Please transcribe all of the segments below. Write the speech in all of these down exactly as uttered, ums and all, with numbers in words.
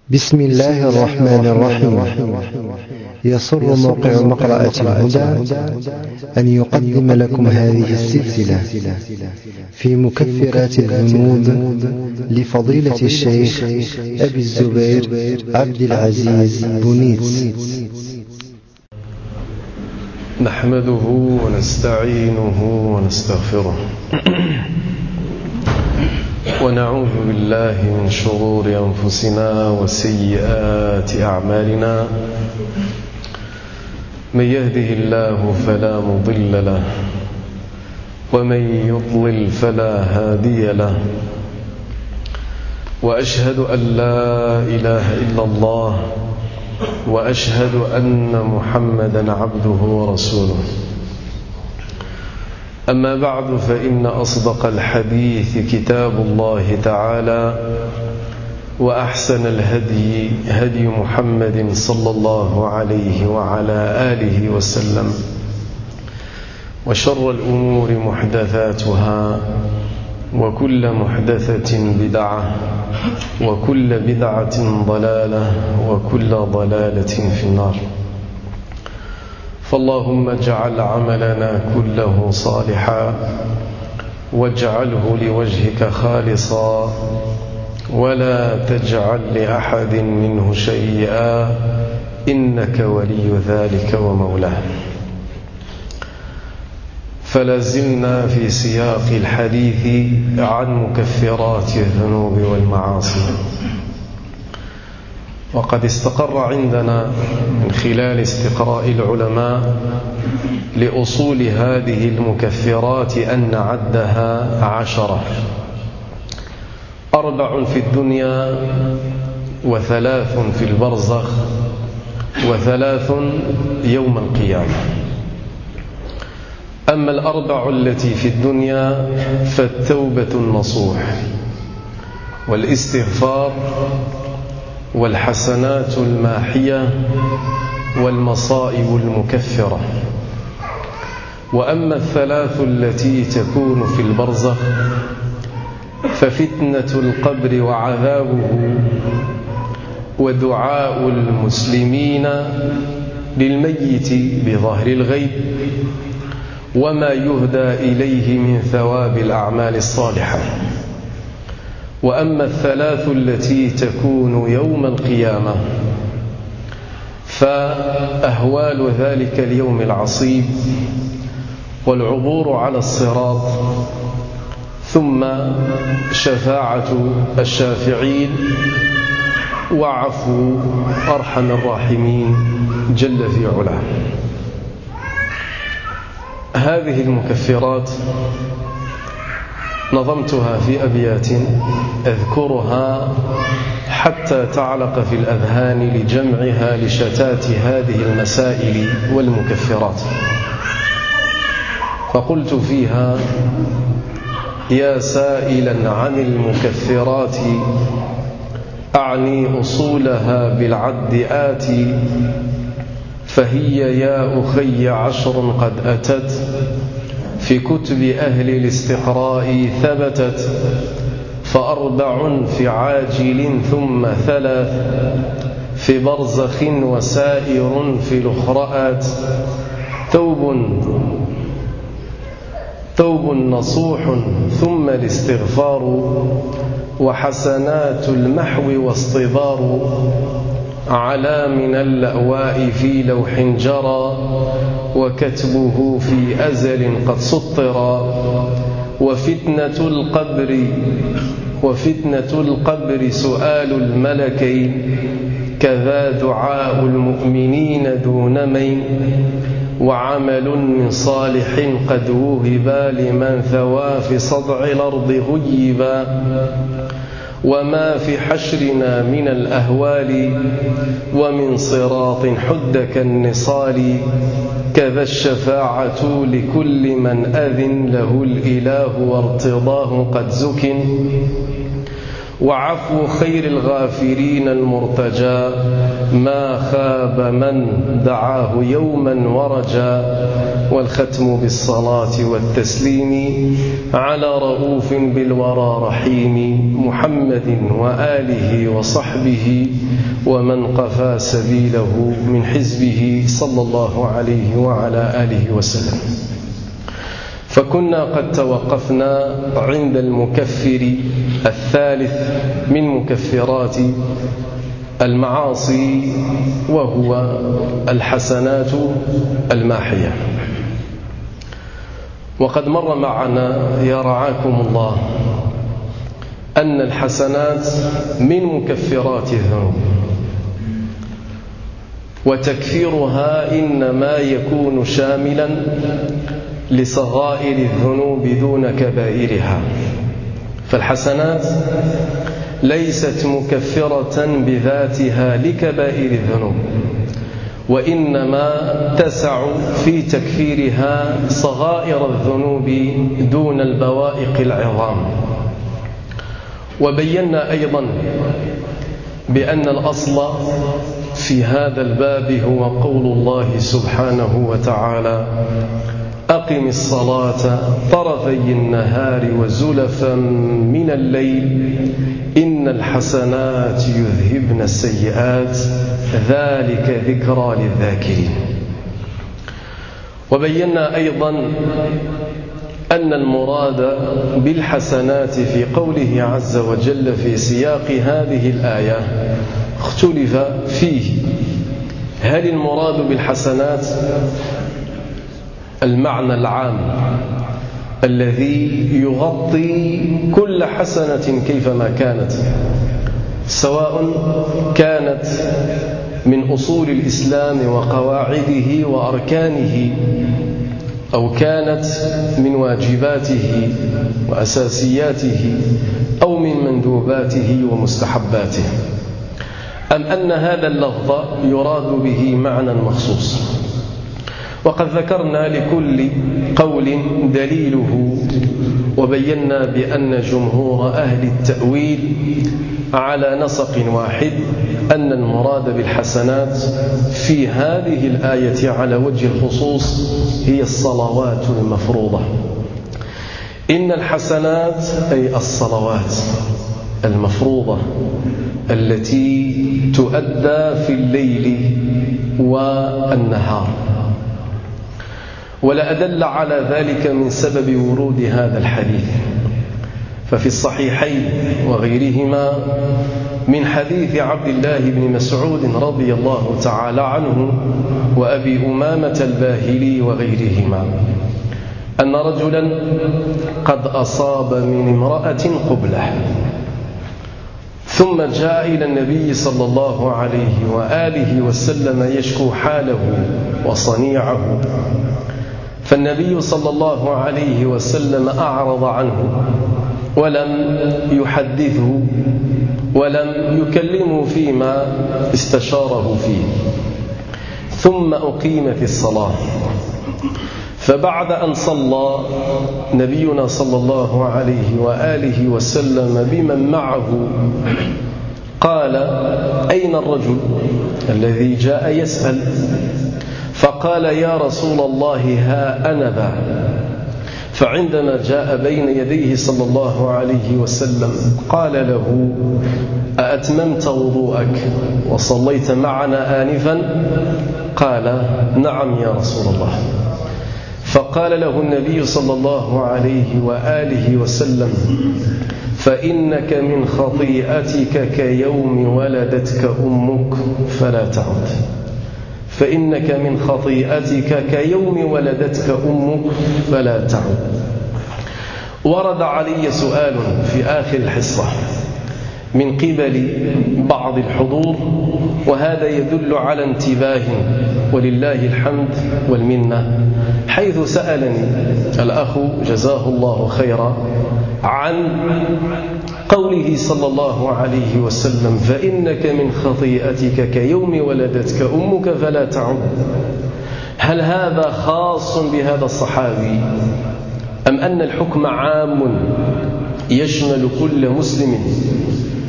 بسم الله الرحمن الرحيم. يسر موقع مقرأة الهدى أن يقدم لكم هذه السلسلة في مكفرات الذنوب لفضيلة الشيخ أبي الزبير عبد العزيز بنيس. نحمده ونستعينه ونستغفره ونعوذ بالله من شرور أنفسنا وسيئات أعمالنا. من يهده الله فلا مضل له ومن يضلل فلا هادي له، وأشهد أن لا إله إلا الله وأشهد أن محمدا عبده ورسوله. أما بعد، فإن أصدق الحديث كتاب الله تعالى، وأحسن الهدي هدي محمد صلى الله عليه وعلى آله وسلم، وشر الأمور محدثاتها، وكل محدثة بدعة، وكل بدعة ضلالة، وكل ضلالة في النار. فاللهم اجعل عملنا كله صالحا، واجعله لوجهك خالصا، ولا تجعل لأحد منه شيئا، إنك ولي ذلك ومولاه. فلازلنا في سياق الحديث عن مكفرات الذنوب والمعاصي، وقد استقر عندنا من خلال استقراء العلماء لأصول هذه المكفرات أن عدها عشرة: أربع في الدنيا، وثلاث في البرزخ، وثلاث يوم القيامة. أما الأربع التي في الدنيا فالتوبة النصوح، والاستغفار، والحسنات الماحية، والمصائب المكفرة. وأما الثلاث التي تكون في البرزخ ففتنة القبر وعذابه، ودعاء المسلمين للميت بظهر الغيب، وما يهدى إليه من ثواب الأعمال الصالحة. وأما الثلاث التي تكون يوم القيامة فأهوال ذلك اليوم العصيب، والعبور على الصراط، ثم شفاعة الشافعين، وعفو أرحم الراحمين جل في علاه. هذه المكفرات نظمتها في أبيات أذكرها حتى تعلق في الأذهان لجمعها لشتات هذه المسائل والمكفرات. فقلت فيها: يا سائلا عن المكفرات، أعني أصولها بالعد آتي، فهي يا أخي عشر قد أتت، في كتب أهل الاستقراء ثبتت، فأربع في عاجل، ثم ثلاث في برزخ، وسائر في الأخرآت. توب توب نصوح، ثم الاستغفار، وحسنات المحو واصطبار، على من اللأواء في لوح جرى، وكتبه في أزل قد سطرا. وفتنة القبر وفتنة القبر سؤال الملكين، كذا دعاء المؤمنين دون مين، وعمل من صالح قد وهبا، لمن ثوى في صدع الأرض غيبا. وما في حشرنا من الأهوال، ومن صراط حد كالنصال، كذا الشفاعة لكل من أذن له الإله، وارتضاه قد زكن. وعفو خير الغافرين المرتجى، ما خاب من دعاه يوما ورجا. والختم بالصلاة والتسليم على رؤوف بالورى رحيم، محمد وآله وصحبه ومن قفى سبيله من حزبه صلى الله عليه وعلى آله وسلم. فكنا قد توقفنا عند المكفر الثالث من مكفرات المعاصي، وهو الحسنات الماحية. وقد مر معنا يا رعاكم الله أن الحسنات من مكفرات الذنوب، وتكفيرها إنما يكون شاملا لصغائر الذنوب دون كبائرها. فالحسنات ليست مكفرة بذاتها لكبائر الذنوب، وإنما تسع في تكفيرها صغائر الذنوب دون البوائق العظام. وبينا أيضا بأن الأصل في هذا الباب هو قول الله سبحانه وتعالى: أقم الصلاة طرفي النهار وزلفا من الليل إن الحسنات يذهبن السيئات ذلك ذكرى للذاكرين. وبينا أيضا أن المراد بالحسنات في قوله عز وجل في سياق هذه الآية اختلف فيه. هل المراد بالحسنات المعنى العام الذي يغطي كل حسنة كيفما كانت، سواء كانت من أصول الإسلام وقواعده وأركانه، أو كانت من واجباته وأساسياته، أو من مندوباته ومستحباته، أم أن هذا اللفظ يراد به معنى مخصوص؟ وقد ذكرنا لكل قول دليله، وبينا بأن جمهور أهل التأويل على نسق واحد أن المراد بالحسنات في هذه الآية على وجه الخصوص هي الصلوات المفروضة. إن الحسنات أي الصلوات المفروضة التي تؤدى في الليل والنهار. ولا أدل على ذلك من سبب ورود هذا الحديث، ففي الصحيحين وغيرهما من حديث عبد الله بن مسعود رضي الله تعالى عنه وأبي أمامة الباهلي وغيرهما أن رجلا قد أصاب من امرأة قبلة، ثم جاء إلى النبي صلى الله عليه وآله وسلم يشكو حاله وصنيعه، فالنبي صلى الله عليه وسلم أعرض عنه ولم يحدثه ولم يكلمه فيما استشاره فيه. ثم أقيمت الصلاة، فبعد أن صلى نبينا صلى الله عليه وآله وسلم بمن معه قال: أين الرجل الذي جاء يسأل؟ فقال: يا رسول الله ها أنا ذا. فعندما جاء بين يديه صلى الله عليه وسلم قال له: أأتممت وضوءك وصليت معنا آنفا؟ قال: نعم يا رسول الله. فقال له النبي صلى الله عليه وآله وسلم: فإنك من خطيئتك كيوم ولدتك أمك فلا تعد. فإنك من خطيئتك كيوم ولدتك أمك فلا تعد. ورد علي سؤال في آخر الحصة من قبل بعض الحضور، وهذا يدل على انتباه ولله الحمد والمنة، حيث سألني الأخ جزاه الله خيرا عن قوله صلى الله عليه وسلم: فإنك من خطيئتك كيوم ولدتك أمك فلا تعد. هل هذا خاص بهذا الصحابي، أم أن الحكم عام يشمل كل مسلم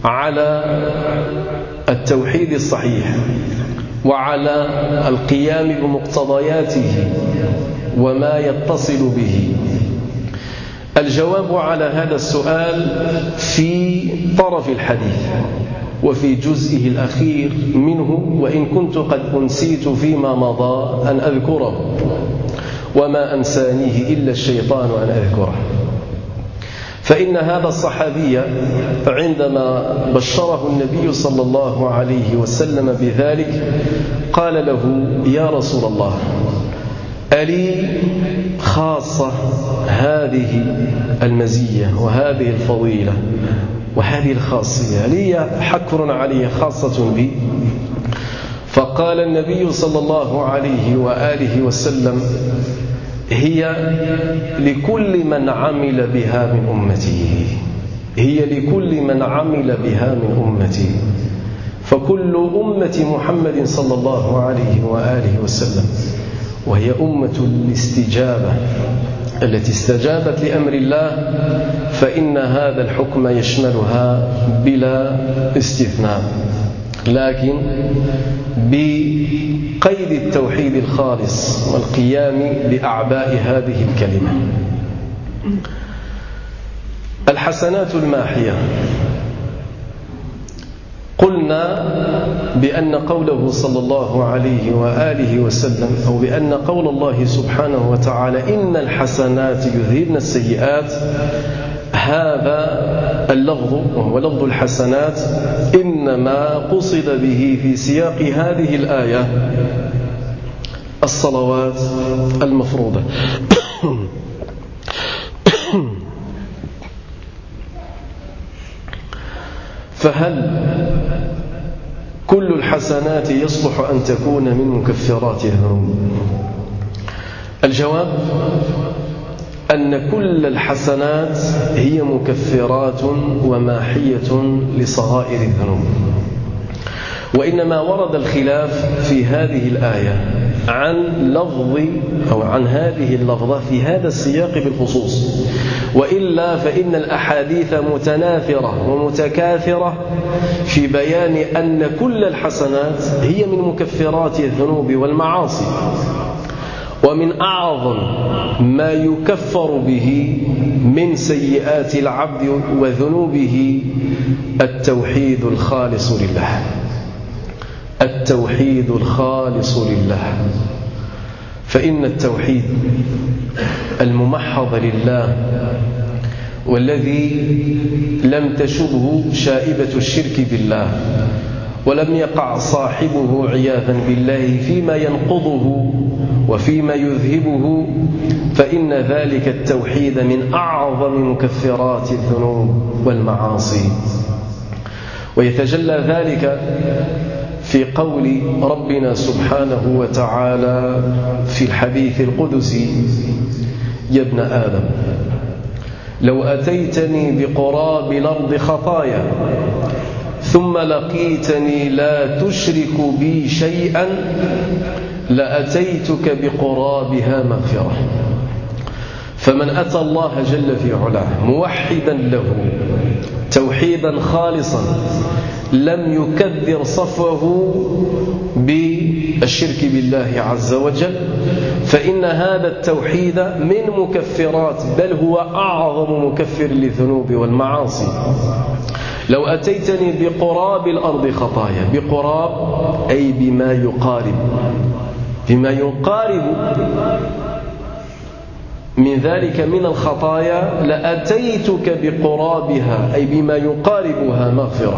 على التوحيد الصحيح وعلى القيام بمقتضياته وما يتصل به؟ الجواب على هذا السؤال في طرف الحديث وفي جزئه الأخير منه، وإن كنت قد أنسيت فيما مضى أن أذكره، وما أنسانيه إلا الشيطان أن أذكره. فإن هذا الصحابي عندما بشره النبي صلى الله عليه وسلم بذلك قال له: يا رسول الله، ألي خاصة هذه المزية وهذه الفضيلة وهذه الخاصية، لي حكر علي خاصة بي؟ فقال النبي صلى الله عليه وآله وسلم: هي لكل من عمل بها من أمته، هي لكل من عمل بها من أمتي. فكل أمة محمد صلى الله عليه وآله وسلم، وهي أمة الاستجابة التي استجابت لأمر الله، فإن هذا الحكم يشملها بلا استثناء، لكن بقيد التوحيد الخالص والقيام بأعباء هذه الكلمة. الحسنات الماحية، قلنا بأن قوله صلى الله عليه وآله وسلم، أو بأن قول الله سبحانه وتعالى: إن الحسنات يذهبن السيئات، هذا اللفظ وهو لفظ الحسنات إنما قصد به في سياق هذه الآية الصلوات المفروضة. فهل كل الحسنات يصلح أن تكون من مكفرات الذنوب؟ الجواب أن كل الحسنات هي مكفرات وماحية لصغائر الذنوب، وإنما ورد الخلاف في هذه الآية عن لفظ أو عن هذه اللفظة في هذا السياق بالخصوص، وإلا فإن الأحاديث متناثرة ومتكاثرة في بيان أن كل الحسنات هي من مكفرات الذنوب والمعاصي. ومن أعظم ما يكفر به من سيئات العبد وذنوبه التوحيد الخالص لله، التوحيد الخالص لله. فإن التوحيد الممحض لله والذي لم تشبه شائبة الشرك بالله ولم يقع صاحبه عياذا بالله فيما ينقضه وفيما يذهبه، فإن ذلك التوحيد من أعظم مكفرات الذنوب والمعاصي. ويتجلى ذلك في قول ربنا سبحانه وتعالى في الحديث القدسي: يا ابن آدم، لو أتيتني بقراب الأرض خطايا ثم لقيتني لا تشرك بي شيئا لأتيتك بقرابها مغفرة. فمن أتى الله جل في علاه موحدا له توحيدا خالصا لم يكدر صفوه بالشرك بالله عز وجل، فإن هذا التوحيد من مكفرات، بل هو أعظم مكفر للذنوب والمعاصي. لو أتيتني بقراب الأرض خطايا، بقراب أي بما يقارب، بما يقارب من ذلك من الخطايا، لأتيتك بقرابها أي بما يقاربها مغفرة.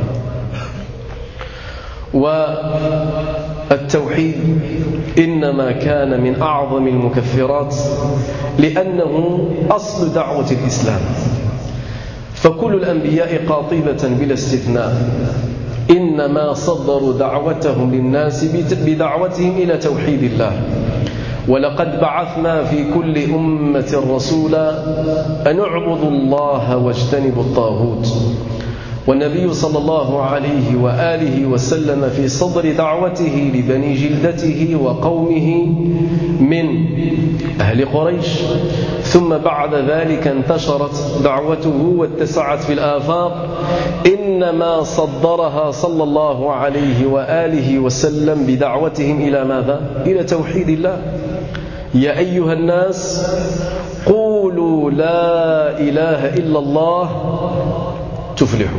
والتوحيد إنما كان من أعظم المكفرات لأنه أصل دعوة الإسلام، فكل الأنبياء قاطبة بلا استثناء إنما صدروا دعوتهم للناس بدعوتهم إلى توحيد الله. ولقد بعثنا في كل أمة رسولا أن اعبدوا الله واجتنبوا الطاغوت. والنبي صلى الله عليه وآله وسلم في صدر دعوته لبني جلدته وقومه من أهل قريش، ثم بعد ذلك انتشرت دعوته واتسعت في الآفاق. إن وإنما صدرها صلى الله عليه وآله وسلم بدعوتهم إلى ماذا؟ إلى توحيد الله. يا أيها الناس قولوا لا إله إلا الله تفلحوا.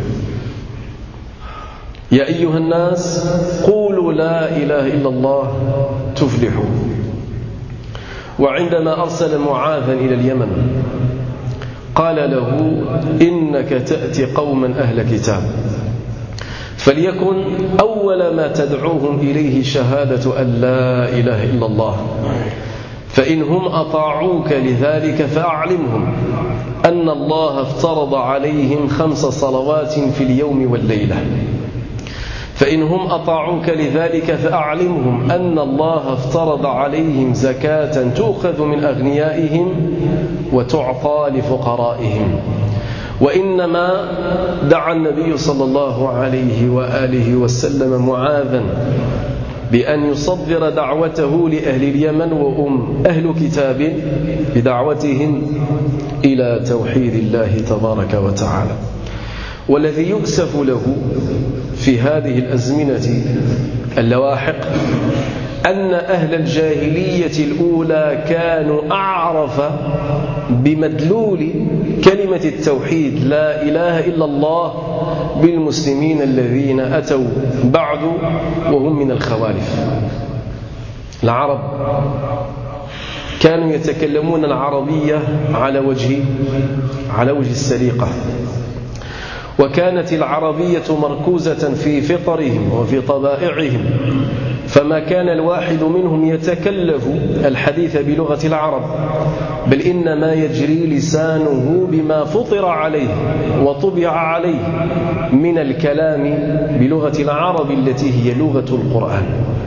يا أيها الناس قولوا لا إله إلا الله تفلحوا. وعندما أرسل معاذا إلى اليمن قال له إنك تأتي قوما أهل كتاب فليكن أول ما تدعوهم إليه شهادة أن لا إله إلا الله، فإن هم أطاعوك لذلك فأعلمهم أن الله افترض عليهم خمس صلوات في اليوم والليلة، فإن هم أطاعوك لذلك فأعلمهم أن الله افترض عليهم زكاة تؤخذ من أغنيائهم وتعطى لفقرائهم. وإنما دعا النبي صلى الله عليه وآله وسلم معاذا بأن يصدر دعوته لأهل اليمن وهم أهل كتاب بدعوتهم إلى توحيد الله تبارك وتعالى. والذي يؤسف له في هذه الأزمنة اللواحق أن أهل الجاهلية الأولى كانوا أعرف بمدلول كلمة التوحيد لا إله إلا الله بالمسلمين الذين أتوا بعد وهم من الخوالف. العرب كانوا يتكلمون العربية على وجه على وجه السليقة، وكانت العربية مركوزة في فطرهم وفي طبائعهم، فما كان الواحد منهم يتكلف الحديث بلغة العرب، بل إنما يجري لسانه بما فطر عليه وطبع عليه من الكلام بلغة العرب التي هي لغة القرآن.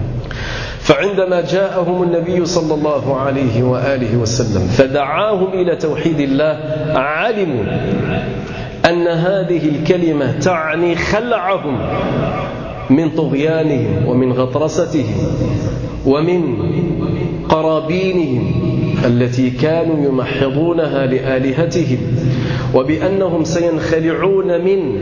فعندما جاءهم النبي صلى الله عليه وآله وسلم فدعاهم إلى توحيد الله علموا أن هذه الكلمة تعني خلعهم من طغيانهم ومن غطرستهم ومن قرابينهم التي كانوا يمحضونها لآلهتهم، وبأنهم سينخلعون من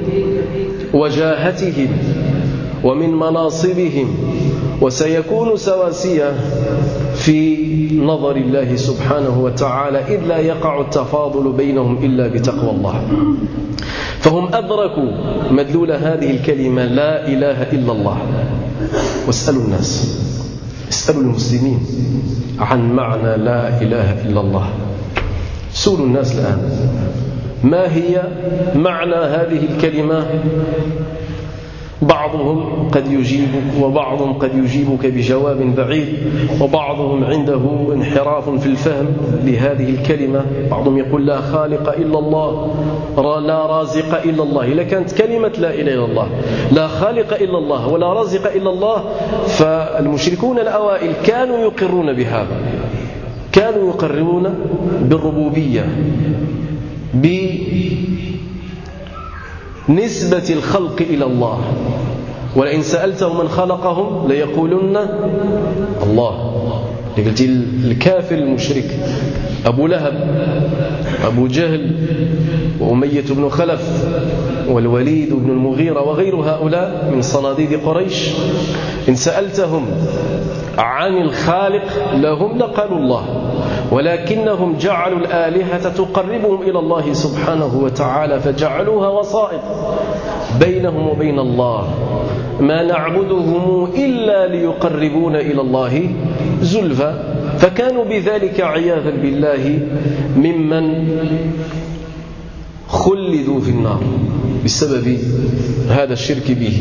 وجاهتهم ومن مناصبهم وسيكون سواسية في نظر الله سبحانه وتعالى، إذ لا يقع التفاضل بينهم إلا بتقوى الله. فهم أدركوا مدلول هذه الكلمة لا إله إلا الله. واسألوا الناس، اسألوا المسلمين عن معنى لا إله إلا الله. سألوا الناس الآن ما هي معنى هذه الكلمة. بعضهم قد يجيبك وبعضهم قد يجيبك بجواب بعيد، وبعضهم عنده انحراف في الفهم لهذه الكلمة. بعضهم يقول لا خالق إلا الله، لا رازق إلا الله. إذا كانت كلمة لا إله إلا الله لا خالق إلا الله ولا رازق إلا الله، فالمشركون الأوائل كانوا يقرون بهذا، كانوا يقررون بالربوبية، بنسبة الخلق إلى الله. ولئن سألتهم من خلقهم ليقولن الله. قلت الكافر المشرك أبو لهب أبو جهل وأمية بن خلف والوليد بن المغيرة وغير هؤلاء من صناديد قريش، إن سألتهم عن الخالق لهم لقالوا الله، ولكنهم جعلوا الآلهة تقربهم إلى الله سبحانه وتعالى فجعلوها وسائط بينهم وبين الله. ما نعبدهم إلا ليقربونا إلى الله زلفى. فكانوا بذلك عياذا بالله ممن خلدوا في النار بسبب هذا الشرك به.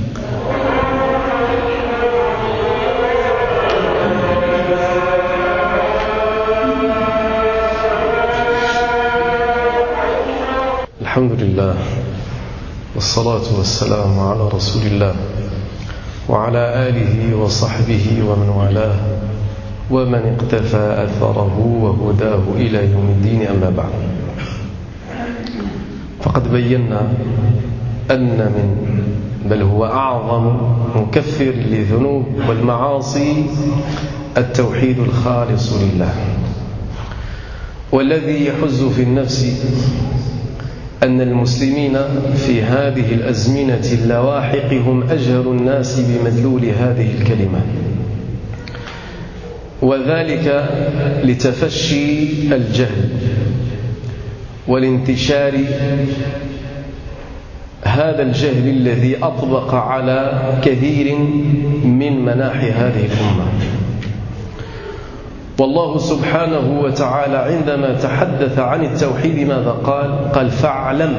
الحمد لله والصلاة والسلام على رسول الله وعلى آله وصحبه ومن والاه ومن اقتفى أثره وهداه إلى يوم الدين. أما بعد، فقد بينا أن من بل هو أعظم مكفر للذنوب والمعاصي التوحيد الخالص لله، والذي يحز في النفس أن المسلمين في هذه الأزمنة اللواحق هم أجهل الناس بمدلول هذه الكلمة، وذلك لتفشي الجهل والانتشار هذا الجهل الذي أطبق على كثير من مناحي هذه الأمة. والله سبحانه وتعالى عندما تحدث عن التوحيد ماذا قال؟ قال فاعلم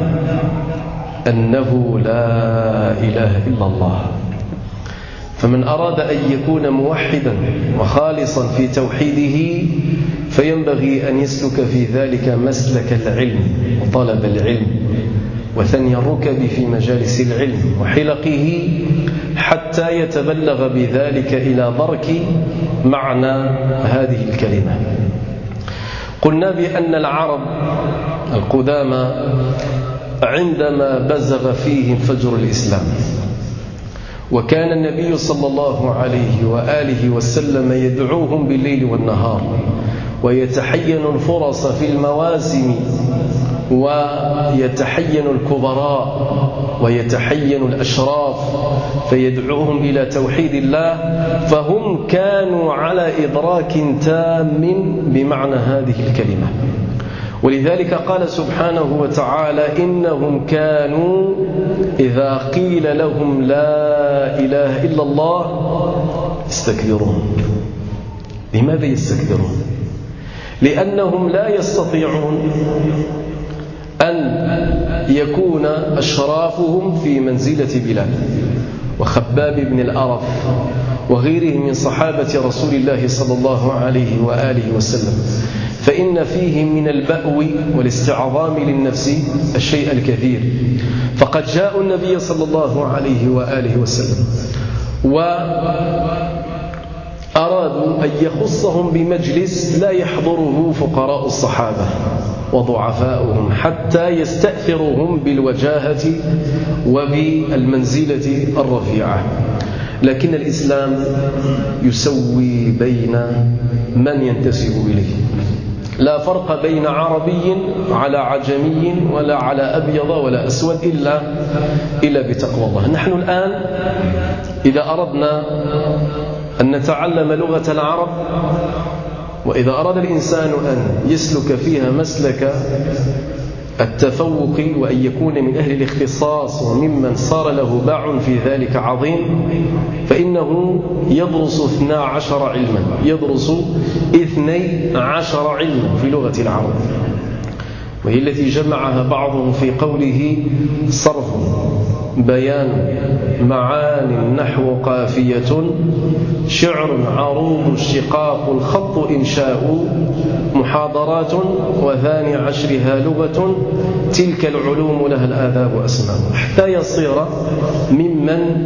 أنه لا إله إلا الله. فمن أراد أن يكون موحدا وخالصا في توحيده فينبغي أن يسلك في ذلك مسلك العلم وطلب العلم وثني الركب في مجالس العلم وحلقه حتى يتبلغ بذلك إلى درك معنى هذه الكلمة. قلنا بأن العرب القدامى عندما بزغ فيهم فجر الإسلام وكان النبي صلى الله عليه وآله وسلم يدعوهم بالليل والنهار ويتحين الفرص في المواسم ويتحين الكبراء ويتحين الأشراف فيدعوهم إلى توحيد الله، فهم كانوا على إدراك تام بمعنى هذه الكلمة. ولذلك قال سبحانه وتعالى إنهم كانوا إذا قيل لهم لا إله إلا الله يستكبرون. لماذا يستكبرون؟ لأنهم لا يستطيعون أن يكون أشرافهم في منزلة بلال وخباب بن الأرف وغيرهم من صحابة رسول الله صلى الله عليه وآله وسلم، فإن فيهم من البأو والاستعظام للنفس الشيء الكثير. فقد جاءوا النبي صلى الله عليه وآله وسلم وأرادوا أن يخصهم بمجلس لا يحضره فقراء الصحابة وضعفاؤهم حتى يستأثرهم بالوجاهة وبالمنزلة الرفيعة. لكن الإسلام يسوي بين من ينتسب إليه، لا فرق بين عربي على عجمي ولا على أبيض ولا أسود إلا إلا بتقوى الله. نحن الآن إذا أردنا أن نتعلم لغة العرب وإذا أراد الإنسان أن يسلك فيها مسلك التفوق وأن يكون من أهل الاختصاص وممن صار له باع في ذلك عظيم، فإنه يدرس اثنا عشر علما يدرس اثني عشر علما في لغة العرب، وهي التي جمعها بعضهم في قوله صرف بيان معان نحو قافية شعر عروض الشقاق الخط إنشاء محاضرات وثاني عشرها لغة تلك العلوم لها الآداب أسماء، حتى يصير ممن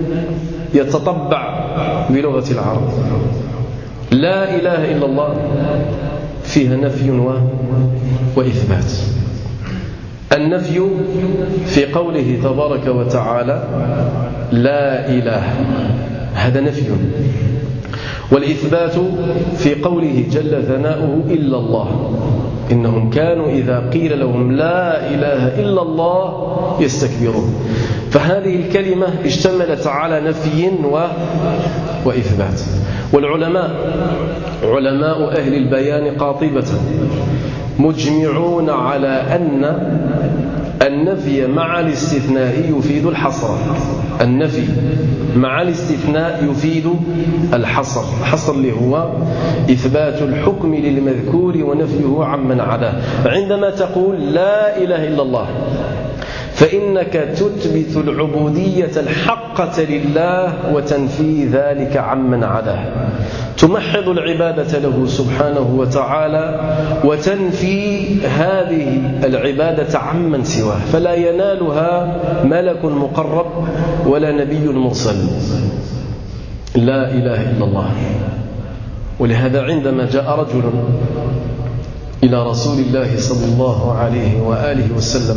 يتطبع بلغة العرب. لا إله إلا الله فيها نفي وإثبات. النفي في قوله تبارك وتعالى لا إله، هذا نفي، والإثبات في قوله جل ثناؤه إلا الله، إنهم كانوا إذا قيل لهم لا إله إلا الله يستكبرون. فهذه الكلمة اشتملت على نفي وإثبات. والعلماء علماء أهل البيان قاطبة مجمعون على أن النفي مع الاستثناء يفيد الحصر. النفي مع الاستثناء يفيد الحصر. الحصر اللي هو إثبات الحكم للمذكور ونفيه عمن عداه. عندما تقول لا إله إلا الله فإنك تثبت العبودية الحقة لله وتنفي ذلك عمن عداه، تمحض العبادة له سبحانه وتعالى وتنفي هذه العبادة عمن سواه، فلا ينالها ملك مقرب ولا نبي مرسل. لا إله إلا الله. ولهذا عندما جاء رجل إلى رسول الله صلى الله عليه وآله وسلم،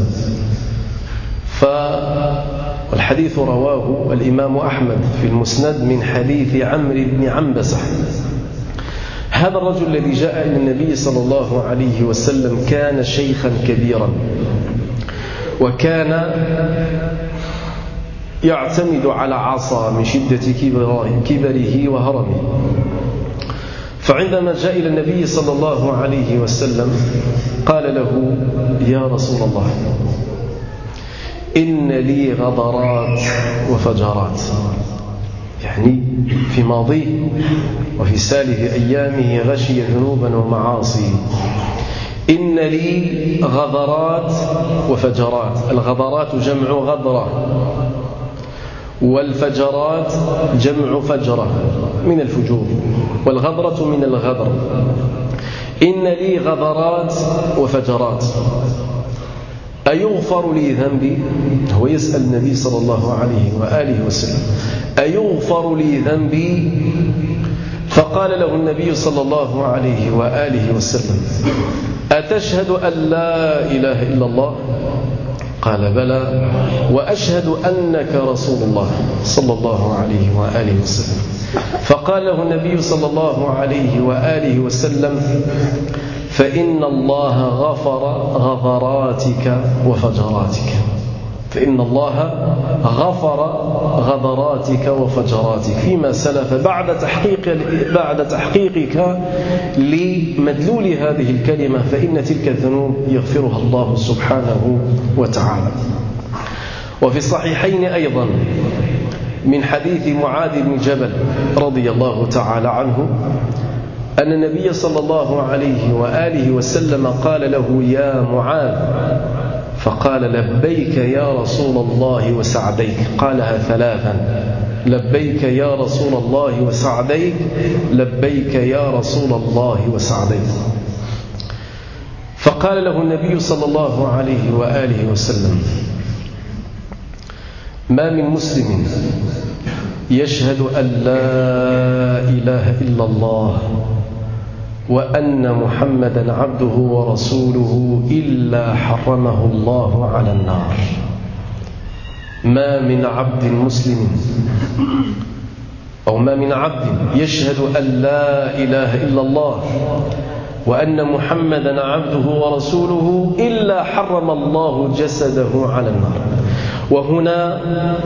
والحديث رواه الإمام أحمد في المسند من حديث عمرو بن عنبسة. هذا الرجل الذي جاء إلى النبي صلى الله عليه وسلم كان شيخا كبيرا، وكان يعتمد على عصا من شدة كبره وهرمه. فعندما جاء إلى النبي صلى الله عليه وسلم قال له: يا رسول الله، إن لي غضرات وفجرات، يعني في ماضيه وفي سالف أيامه غشي ذنوبا ومعاصي. إن لي غضرات وفجرات. الغضرات جمع غضرة، والفجرات جمع فجرة من الفجور، والغضرة من الغدر. إن لي غضرات وفجرات، أيغفر لي ذنبي؟ هو يسأل النبي صلى الله عليه وآله وسلم: أيغفر لي ذنبي؟ فقال له النبي صلى الله عليه وآله وسلم: أتشهد أن لا إله إلا الله؟ قال: بلى، وأشهد أنك رسول الله صلى الله عليه وآله وسلم. فقال له النبي صلى الله عليه وآله وسلم: فإن الله غفر غضراتك وفجراتك. فإن الله غفر غضراتك وفجراتك فيما سلف بعد تحقيق بعد تحقيقك لمدلول هذه الكلمة، فإن تلك الذنوب يغفرها الله سبحانه وتعالى. وفي الصحيحين أيضا من حديث معاذ بن جبل رضي الله تعالى عنه أن النبي صلى الله عليه وآله وسلم قال له: يا معاذ، فقال: لبيك يا رسول الله وسعديك. قالها ثلاثا: لبيك يا رسول الله وسعديك، لبيك يا رسول الله وسعديك. فقال له النبي صلى الله عليه وآله وسلم: ما من مسلم يشهد أن لا إله إلا الله وأن محمدا عبده ورسوله إلا حرمه الله على النار. ما من عبد مسلم أو ما من عبد يشهد أن لا إله إلا الله وأن محمدا عبده ورسوله إلا حرم الله جسده على النار. وهنا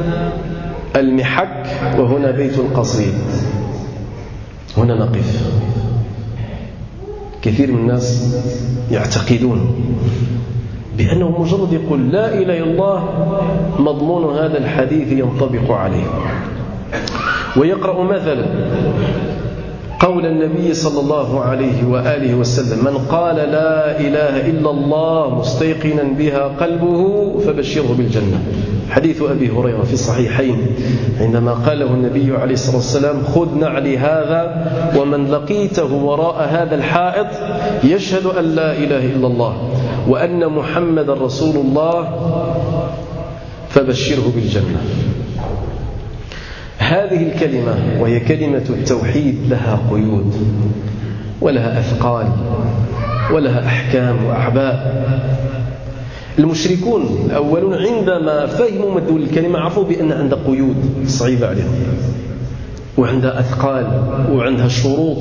المحك وهنا بيت القصيد. هنا نقف. كثير من الناس يعتقدون بأنه مجرد يقول لا إله إلا الله مضمون هذا الحديث ينطبق عليه، ويقرأ مثلا قول النبي صلى الله عليه وآله وسلم: من قال لا إله إلا الله مستيقنا بها قلبه فبشره بالجنة. حديث أبي هريرة في الصحيحين عندما قاله النبي عليه الصلاة والسلام: خذ نعلي هذا ومن لقيته وراء هذا الحائط يشهد أن لا إله إلا الله وأن محمد رسول الله فبشره بالجنة. هذه الكلمة وهي كلمة التوحيد لها قيود ولها أثقال ولها أحكام وأعباء. المشركون الأولون عندما فهموا مدلول الكلمة عرفوا بأن عندها قيود صعيبة عليهم وعندها أثقال وعندها شروط.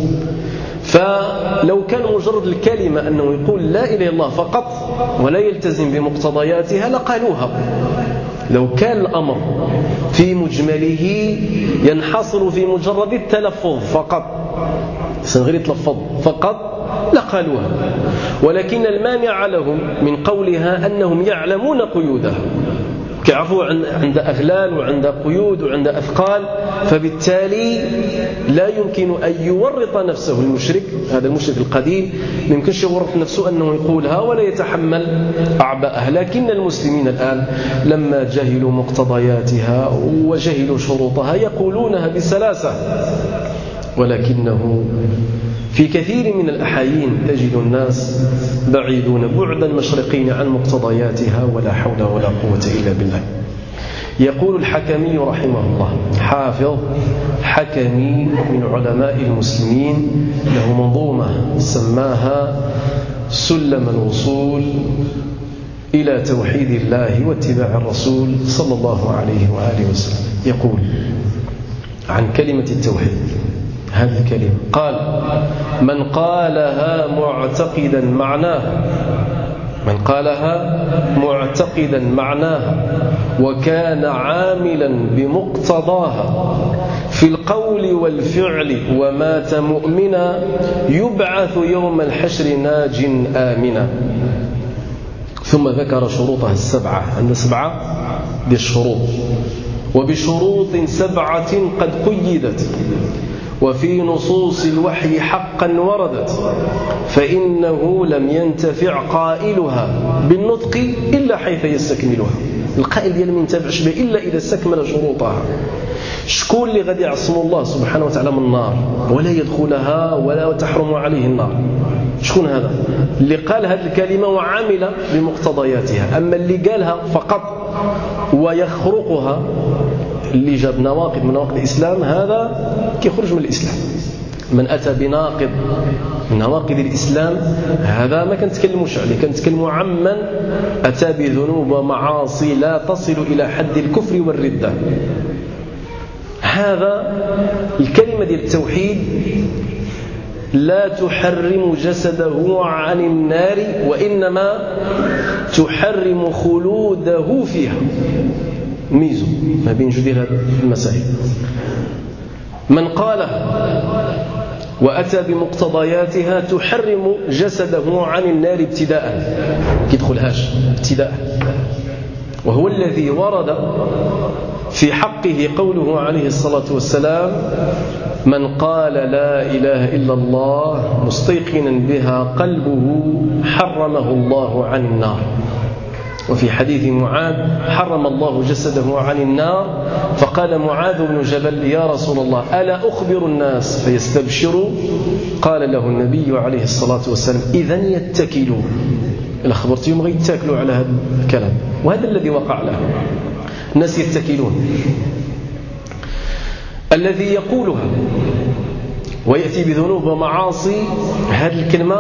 فلو كان مجرد الكلمة أنه يقول لا إله إلا الله فقط ولا يلتزم بمقتضياتها لقالوها. لو كان الأمر في مجمله ينحصر في مجرد التلفظ فقط، سنغير يتلفظ فقط لقالوها. ولكن المانع لهم من قولها أنهم يعلمون قيودها، كيعرفوا عند أغلال وعند قيود وعند أثقال، فبالتالي لا يمكن أن يورط نفسه المشرك. هذا المشرك القديم ما يمكنش يورط نفسه أنه يقولها ولا يتحمل أعباءها. لكن المسلمين الآن لما جهلوا مقتضياتها وجهلوا شروطها يقولونها بسلاسة، ولكنه في كثير من الأحايين تجد الناس بعيدون بعدا مشرقين عن مقتضياتها ولا حول ولا قوة إلا بالله. يقول الحكمي رحمه الله، حافظ حكمي من علماء المسلمين، له منظومة سماها سلم الوصول إلى توحيد الله واتباع الرسول صلى الله عليه وآله وسلم. يقول عن كلمة التوحيد هذه الكلمة، قال: من قالها معتقدا معناه من قالها معتقدا معناها وكان عاملا بمقتضاها في القول والفعل ومات مؤمنا يبعث يوم الحشر ناج آمنا. ثم ذكر شروطها السبعة، عند سبعة دي الشروط، وبشروط سبعة قد قيدت وفي نصوص الوحي حقا وردت، فإنه لم ينتفع قائلها بالنطق إلا حيث يستكملها. القائل ديال ما ينتفعش به إلا إذا استكمل شروطها. شكون اللي غادي يعصم الله سبحانه وتعالى من النار ولا يدخلها ولا تحرم عليه النار؟ شكون هذا؟ اللي قال هذه الكلمة وعمل بمقتضياتها. أما اللي قالها فقط ويخرقها، اللي جاب نواقض من نواقض الإسلام، هذا كيخرج من الإسلام. من أتى بناقض من نواقض الإسلام هذا ما كنتكلموش عليه، كنتكلموا عمن أتى بذنوب ومعاصي لا تصل إلى حد الكفر والردة. هذا الكلمة ديال التوحيد لا تحرم جسده عن النار، وإنما تحرم خلوده فيها. ميزو ما بين جدير هذه المسائل. من قالها وأتى بمقتضياتها تحرم جسده عن النار ابتداء، يدخلهاش ابتداء، وهو الذي ورد في حقه قوله عليه الصلاة والسلام: من قال لا إله إلا الله مستيقنا بها قلبه حرمه الله عن النار. وفي حديث معاذ: حرم الله جسده عن النار، فقال معاذ بن جبل: يا رسول الله ألا أخبر الناس فيستبشروا؟ قال له النبي عليه الصلاة والسلام: إذن يتكلوا. إلا خبرتهم غير يتاكلوا على هذا الكلام. وهذا الذي وقع له، الناس يتكلون. الذي يقولها ويأتي بذنوب ومعاصي، هذه الكلمة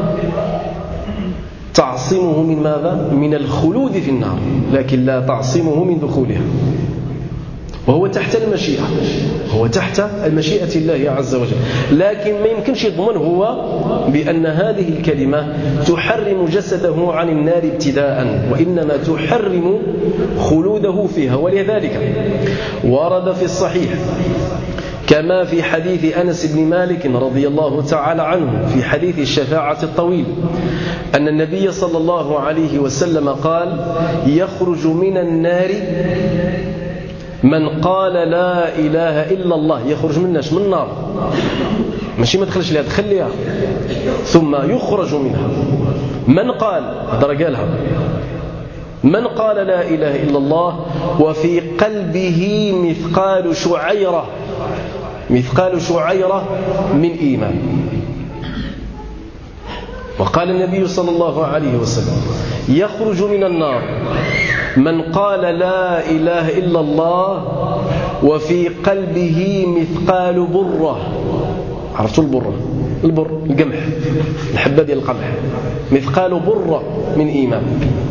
تعصمه من ماذا؟ من الخلود في النار، لكن لا تعصمه من دخولها، وهو تحت المشيئة، هو تحت المشيئة الله عز وجل. لكن ما يمكنش يضمن هو بأن هذه الكلمة تحرم جسده عن النار ابتداء، وإنما تحرم خلوده فيها. ولذلك ورد في الصحيح كما في حديث أنس بن مالك رضي الله تعالى عنه في حديث الشفاعة الطويل أن النبي صلى الله عليه وسلم قال: يخرج من النار من قال لا إله إلا الله. يخرج مناش من النار، ماشي ما دخلش لها، دخل لها ثم يخرج منها. من قال هذا قالها من قال لا إله إلا الله وفي قلبه مثقال شعيرة مثقال شعيرة من إيمان. وقال النبي صلى الله عليه وسلم: يخرج من النار من قال لا إله إلا الله وفي قلبه مثقال برة. عرفتوا البرة؟ البر القمح، الحبة ديال القمح، مثقال برة من إيمان.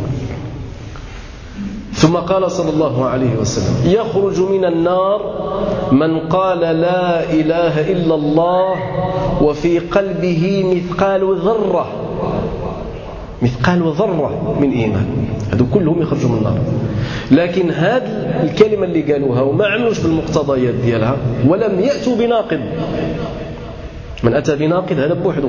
ثم قال صلى الله عليه وسلم: يخرج من النار من قال لا إله إلا الله وفي قلبه مثقال ذرة مثقال ذرة من إيمان. هذو كلهم يخرجوا من النار. لكن هذه الكلمة اللي قالوها وما عملوش بالمقتضيات ديالها ولم يأتوا بناقض. من أتى بناقض هذا بوحده،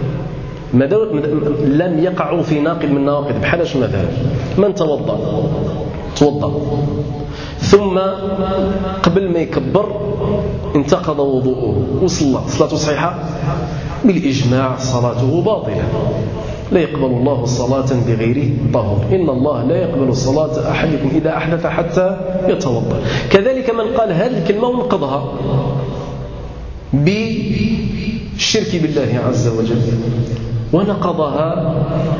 لم يقعوا في ناقض من نواقض. بحالاش مثلا من توضأ توضأ ثم قبل ما يكبر انتقض وضوءه وصلى صلاته صحيحة، بالإجماع صلاته باطلة. لا يقبل الله الصلاة بغير طهور، إن الله لا يقبل صلاة أحدكم إذا أحدث حتى يتوضأ. كذلك من قال هذه الكلمة ونقضها بالشرك بالله عز وجل، ونقضها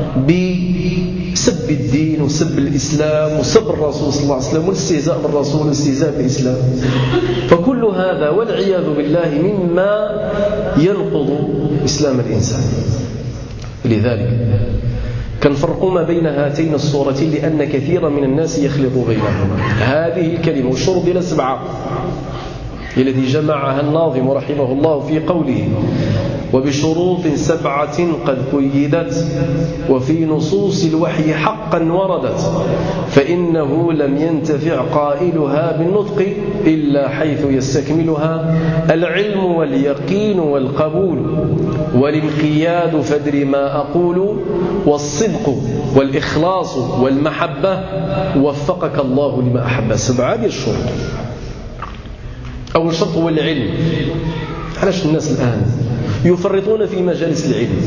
بسب الدين وسب الإسلام وسب الرسول صلى الله عليه وسلم والاستهزاء بالرسول والاستهزاء بالإسلام، فكل هذا والعياذ بالله مما ينقض إسلام الإنسان. لذلك كنفرق ما بين هاتين الصورتين، لأن كثيرا من الناس يخلط بينهما. هذه الكلمة والشروط إلى سبعة الذي جمعها الناظم رحمه الله في قوله: وبشروط سبعة قد قيدت وفي نصوص الوحي حقا وردت، فإنه لم ينتفع قائلها بالنطق إلا حيث يستكملها العلم واليقين والقبول والانقياد، فادر ما أقول، والصدق والإخلاص والمحبة، وفقك الله لما أحب. سبعة هذه الشروط. أول شرط هو العلم. علاش الناس الآن يفرطون في مجالس العلم؟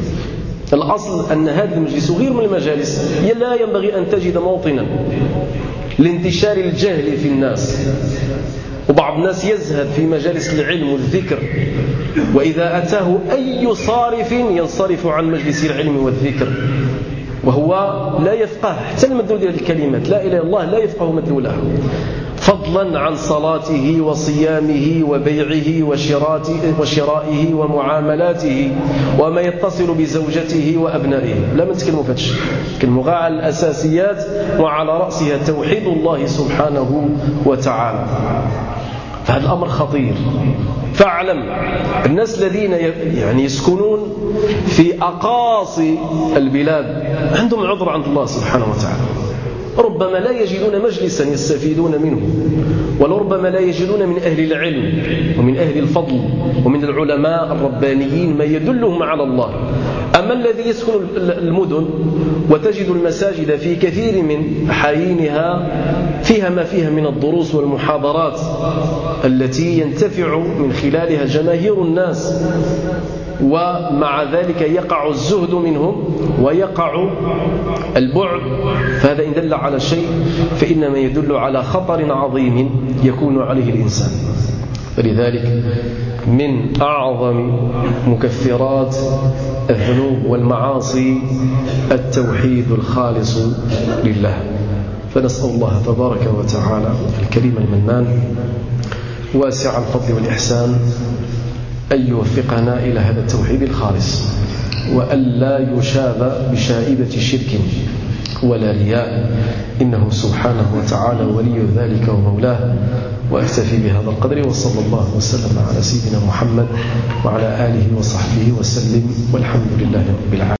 الأصل أن هذا المجلس غير من المجالس، لا ينبغي أن تجد موطنا لانتشار الجهل في الناس. وبعض الناس يزهد في مجالس العلم والذكر، وإذا أتاه أي صارف ينصرف عن مجلس العلم والذكر، وهو لا يفقه حتى المدلول ديال الكلمات لا إله إلا الله، لا يفقه مدلولها، فضلا عن صلاته وصيامه وبيعه وشرائه ومعاملاته وما يتصل بزوجته وأبنائه. لا نتكلموا في هذا الشيء، نتكلموا غير على الأساسيات وعلى رأسها توحيد الله سبحانه وتعالى. فهذا الأمر خطير. فاعلم الناس الذين يعني يسكنون في أقاصي البلاد عندهم عذر عند الله سبحانه وتعالى، ربما لا يجدون مجلسا يستفيدون منه، ولربما لا يجدون من أهل العلم ومن أهل الفضل ومن العلماء الربانيين ما يدلهم على الله. أما الذي يسكن المدن وتجد المساجد في كثير من حيينها فيها ما فيها من الدروس والمحاضرات التي ينتفع من خلالها جماهير الناس، ومع ذلك يقع الزهد منهم ويقع البعد، فهذا إن دل على شيء فإنما يدل على خطر عظيم يكون عليه الإنسان. فلذلك من أعظم مكفرات الذنوب والمعاصي التوحيد الخالص لله. فنسأل الله تبارك وتعالى الكريم المنان واسع الفضل والإحسان أن يوفقنا إلى هذا التوحيد الخالص، وألا يشاب بشائبة شرك ولا رياء، إنه سبحانه وتعالى ولي ذلك ومولاه. وأكتفي بهذا القدر، وصلى الله وسلم على سيدنا محمد وعلى آله وصحبه وسلم، والحمد لله رب العالمين.